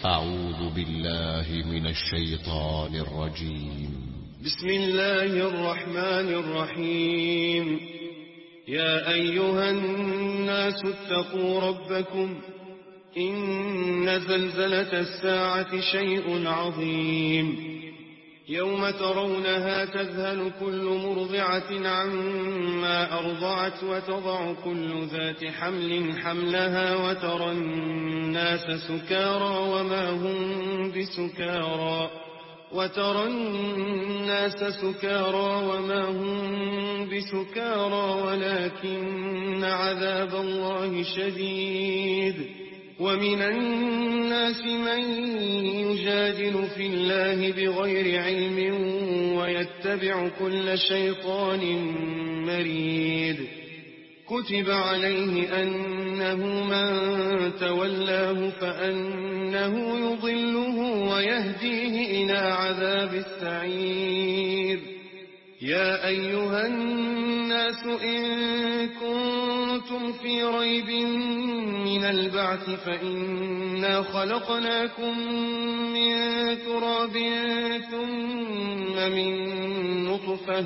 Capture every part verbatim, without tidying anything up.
أعوذ بالله من الشيطان الرجيم. بسم الله الرحمن الرحيم. يا أيها الناس اتقوا ربكم، إن زلزلة الساعة شيء عظيم. يوم ترونها تذهل كل مرضعة عما أرضعت وتضع كل ذات حمل حملها وترى الناس سكارى وما هم بسكارى وترى الناس سكارى وما هم بسكارى ولكن عذاب الله شديد. ومن الناس من يجادل في الله بغير علم ويتبع كل شيطان مريد. كتب عليه أنه من تولاه فأنه يضله ويهديه إلى عذاب السعير. يا أيها الناس إن كنتم في ريب من البعث فإنا خلقناكم من تراب ثم من نطفة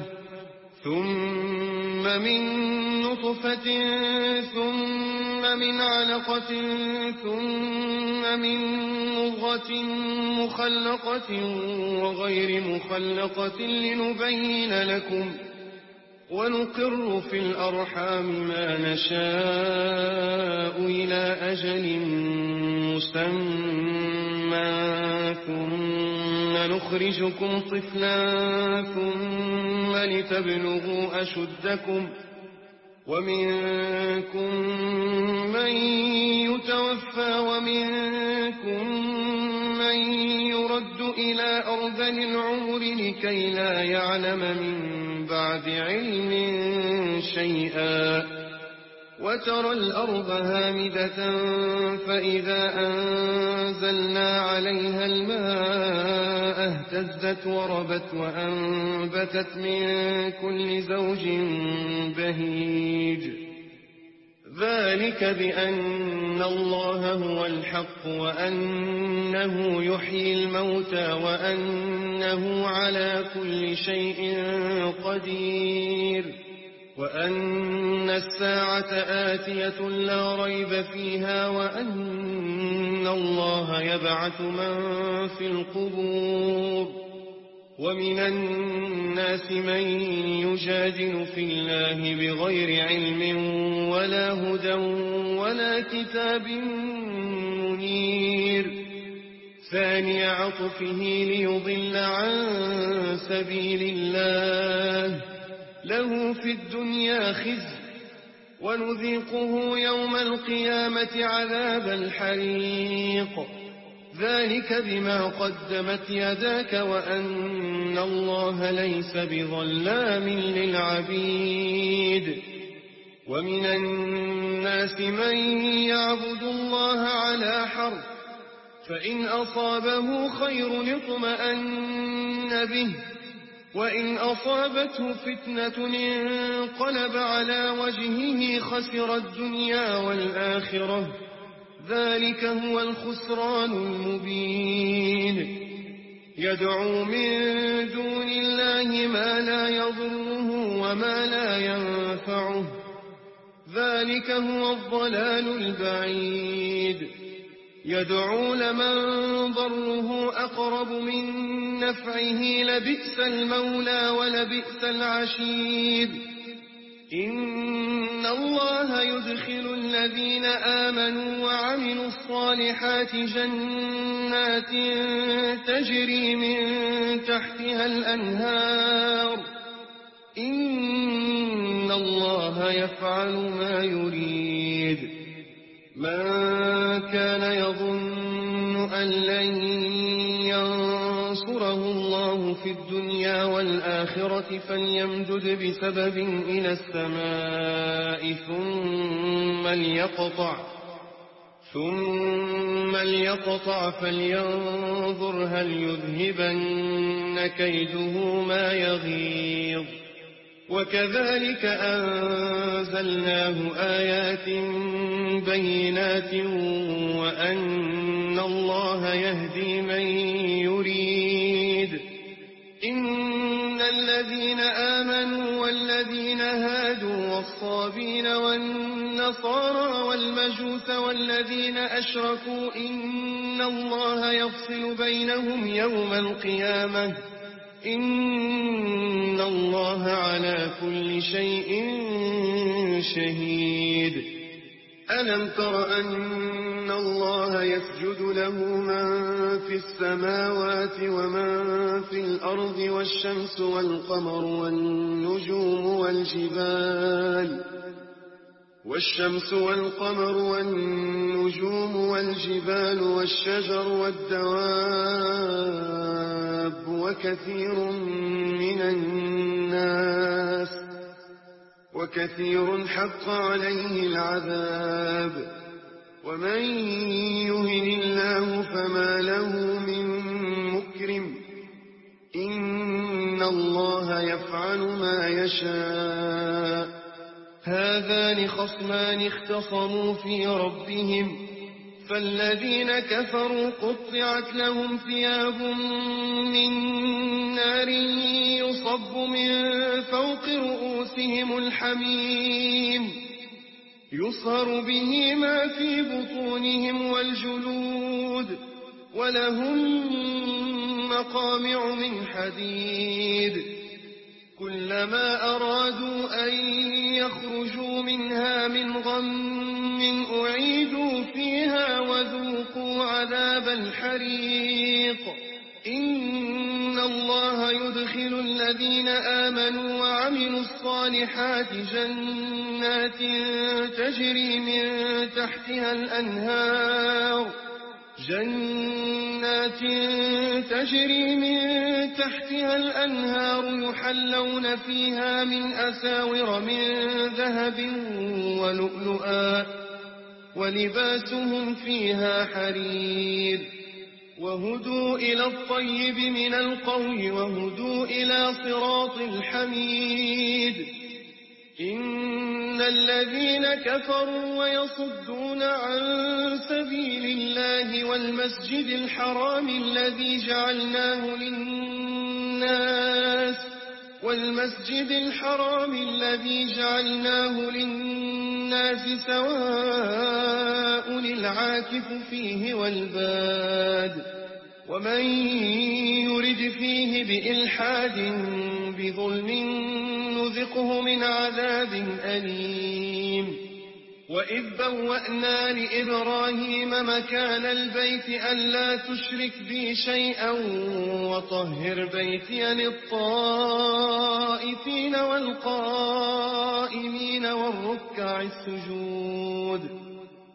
ثم من نطفة ثم من علقة ثم من مضغة مخلقة وغير مخلقة لنبين لكم ونقر في الأرحام ما نشاء إلى أجل مسمى ثم نخرجكم طفلا ثم لتبلغوا أشدكم ومنكم من يتوفى ومنكم من يرد إلى أرذل العمر لكي لا يعلم من بعد علم شيئا. وترى الأرض هامدة فإذا أنزلنا عليها الماء اهتزت وربت وأنبتت من كل زوج بهيج. ذلك بأن الله هو الحق وأنه يحيي الموتى وأنه على كل شيء قدير وأن الساعة آتية لا ريب فيها وأن الله يبعث من في القبور. ومن الناس من يجادل في الله بغير علم ولا هدى ولا كتاب منير. ثاني عطفه ليضل عن سبيل الله له في الدنيا خزي ونذيقه يوم القيامة عذاب الحريق. ذلك بما قدمت يداك وأن الله ليس بظلام للعبيد. ومن الناس من يعبد الله على حرف فإن أصابه خير اطمأن به وإن أصابته فتنة انقلب على وجهه خسر الدنيا والآخرة. ذلك هو الخسران المبين. يدعو من دون الله ما لا يضره وما لا ينفعه. ذلك هو الضلال البعيد. يدعو لمن ضره أقرب من نفعه لبئس المولى ولبئس العشير. إن الله يدخل الذين آمنوا وعملوا الصالحات جنات تجري من تحتها الأنهار. إن الله يفعل ما يريد. من كان يظن أن لن ينصره الله في الدنيا والآخرة فليمدد بسبب إلى السماء ثم ليقطع ثم ليقطع فلينظر هل يذهبن كيده ما يغيظ. وكذلك أنزلناه آيات بينات وأن الله يهدي من يريد. إن الذين آمنوا والذين هادوا والصابين والنصارى والمجوس والذين أشركوا إن الله يفصل بينهم يوم القيامة إن الله على كل شيء شهيد. ألم تر أن الله يسجد له من في السماوات ومن في الأرض والشمس والقمر والنجوم والجبال والشمس والقمر والنجوم والجبال والشجر والدواب وكثير من الناس وكثير حق عليه العذاب. ومن يهن الله فما له من مكرم إن الله يفعل ما يشاء. هذان خصمان اختصموا في ربهم فالذين كفروا قطعت لهم ثياب من نار يصب من فوق رؤوسهم الحميم يصهر به ما في بطونهم والجلود ولهم مقامع من حديد كلما أرادوا أن يخرجوا منها من غم أعيدوا فيها وذوقوا عذاب الحريق. إن الله يدخل الذين آمنوا وعملوا الصالحات جنات تجري من تحتها الأنهار جنات تجري من تحتها الأنهار يحلون فيها من أساور من ذهب ولؤلؤا ولباسهم فيها حرير وهدوا إلى الطيب من القول وهدوا إلى صراط الحميد. إن الذين كفروا ويصدون عن سبيل الله والمسجد الحرام الذي جعلناه للناس والمسجد الحرام الذي جعلناه للناس سواء العاكف فيه والباد ومن يرد فيه بإلحاد بظلم نذقه من عذاب أليم. وإذ بوأنا لإبراهيم مكان البيت ألا تشرك بي شيئا وطهر بيتي للطائفين والقائمين والركع السجود.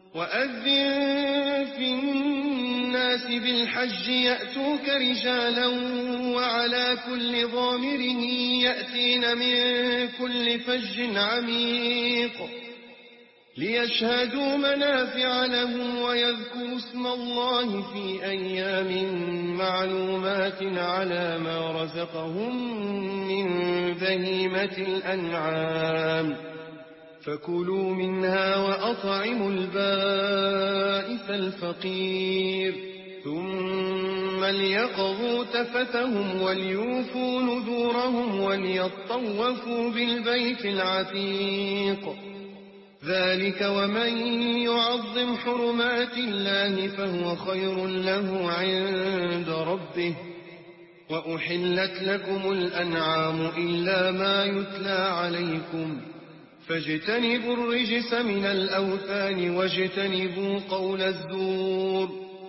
وأذن في الناس بالحج يأتوك رجالا وعلى كل ضامر يأتين من كل فج عميق ليشهدوا منافع لهم ويذكروا اسم الله في أيام معلومات على ما رزقهم من بهيمة الأنعام فكلوا منها وأطعموا البائس الفقير ثم ليقضوا تفتهم وليوفوا نذورهم وليطوفوا بالبيت العتيق. ذلك ومن يعظم حرمات الله فهو خير له عند ربه. وأحلت لكم الأنعام إلا ما يتلى عليكم فاجتنبوا الرجس من الأوثان واجتنبوا قول الزور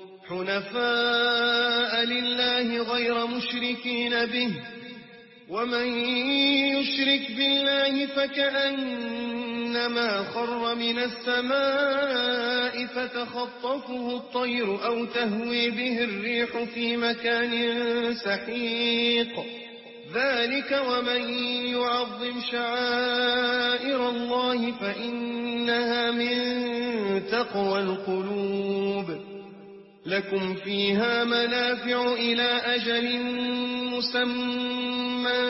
حنفاء لله غير مشركين به ومن يشرك بالله فكأنما خر من السماء فتخطفه الطير أو تهوي به الريح في مكان سحيق. ذلك ومن يعظم شعائر الله فإنها من تقوى القلوب. لكم فيها منافع إلى أجل مسمى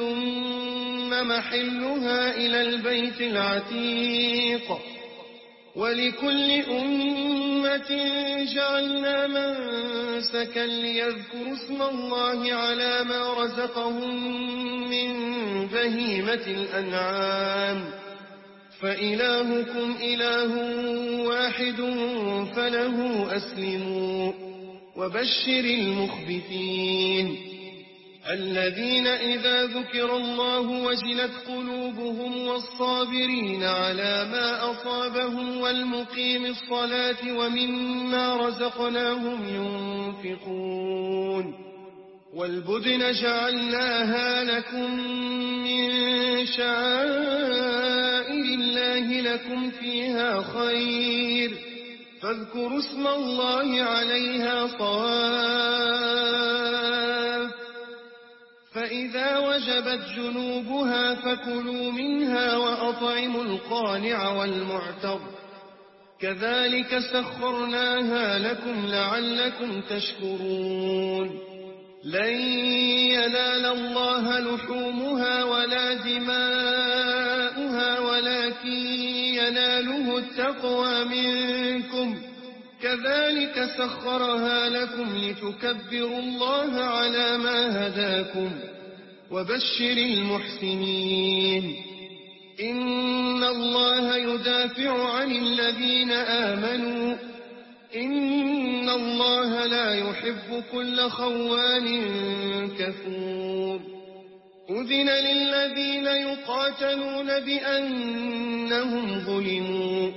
ثم محلها إلى البيت العتيق. ولكل أمة جعلنا منسكا ليذكروا اسم الله على ما رزقهم من بهيمة الأنعام فإلهكم إله واحد فله أسلموا وبشر المخبتين الذين إذا ذكر الله وجلت قلوبهم والصابرين على ما أصابهم والمقيم الصلاة ومما رزقناهم ينفقون والبدن جعلناها لكم من شعائر الله لكم فيها خير فاذكروا اسم الله عليها صواف فإذا وجبت جنوبها فكلوا منها وأطعموا القانع والمعتر كذلك سخرناها لكم لعلكم تشكرون لن ينال الله لحومها ولا دماؤها ولكن يناله التقوى منكم كذلك سخرها لكم لتكبروا الله على ما هداكم وبشر المحسنين إن الله يدافع عن الذين آمنوا إن الله لا يحب كل خوان كفور أذن للذين يقاتلون بأنهم ظلموا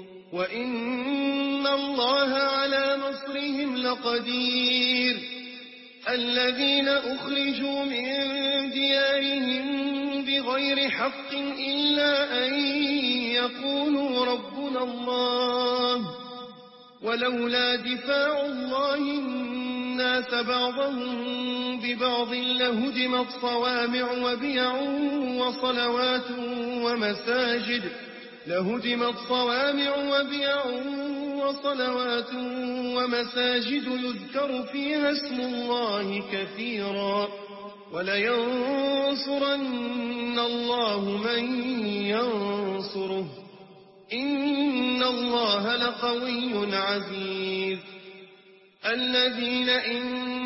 وإن الله على نصرهم لقدير الذين أخرجوا من ديارهم بغير حق إلا أن يقولوا ربنا الله ولولا دفاع الله الناس بعضهم ببعض لهدمت صوامع وبيع وصلوات ومساجد لهدمت صوامع وبيع وصلوات ومساجد يذكر فيها اسم الله كثيرا ولينصرن الله من ينصره إن الله لقوي عزيز الذين إن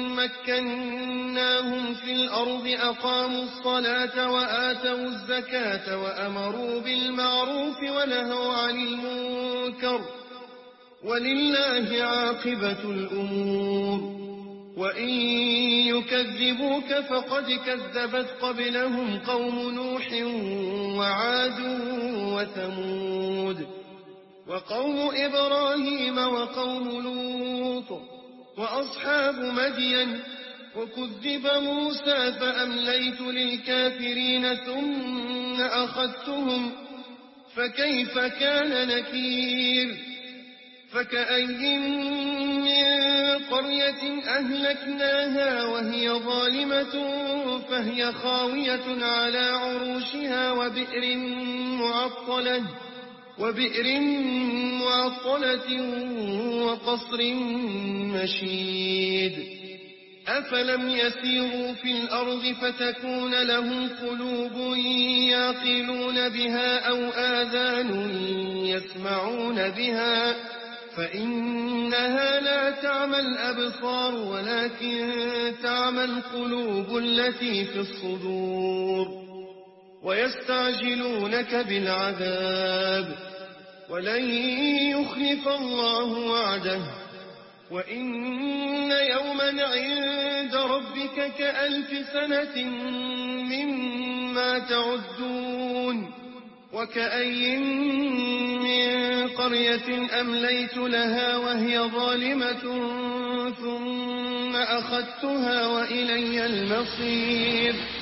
مكناهم في الأرض أقاموا الصلاة وآتوا الزكاة وأمروا بالمعروف ونهوا عن المنكر ولله عاقبة الأمور وإن يكذبوك فقد كذبت قبلهم قوم نوح وعاد وثمود وقوم إبراهيم وقوم لوط وأصحاب مدين وكذب موسى فأمليت للكافرين ثم أخذتهم فكيف كان نكير فكأي من قرية أهلكناها وهي ظالمة فهي خاوية على عروشها وبئر معطلة وبئر معطلة وقصر مشيد أفلم يسيروا في الأرض فتكون لهم قلوب يعقلون بها أو آذان يسمعون بها فإنها لا تعمى الأبصار ولكن تعمى القلوب التي في الصدور ويستعجلونك بالعذاب ولن يخلف الله وعده وإن يوما عند ربك كألف سنة مما تعدون وكأي من قرية أمليت لها وهي ظالمة ثم أخذتها وإلي المصير